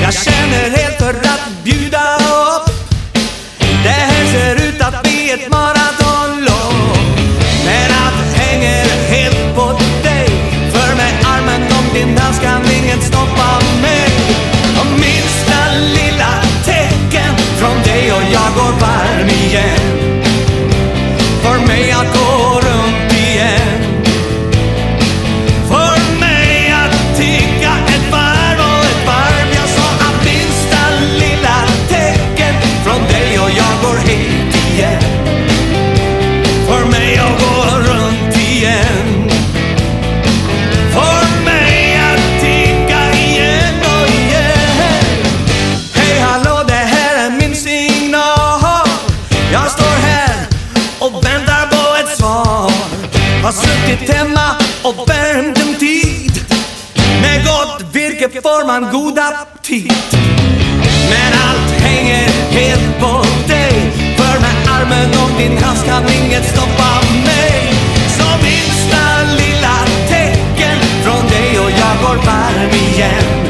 Jag känner helt för att bjuda upp. Det här ser ut att bli ett maratonlopp. Men allt hänger helt på dig. För med armen om din hals kan inget stoppa mig. Och minsta lilla tecken från dig och jag går varm igen. För mig att gå runt igen. För mig att ticka ett varv och ett varv. Jag sa att minsta lilla tecken från dig och jag går hit igen. För mig att gå runt igen. För mig att ticka igen och igen. Hej hallå, det här är min signal. Jag står här och väntar på ett svar. Har suttit hemma och värmt en tid. Med gott virke får man god aptit. Men allt hänger helt på dig. För med armen om din hals kan inget stoppa mig. Så minsta lilla tecken från dig och jag går varm igen.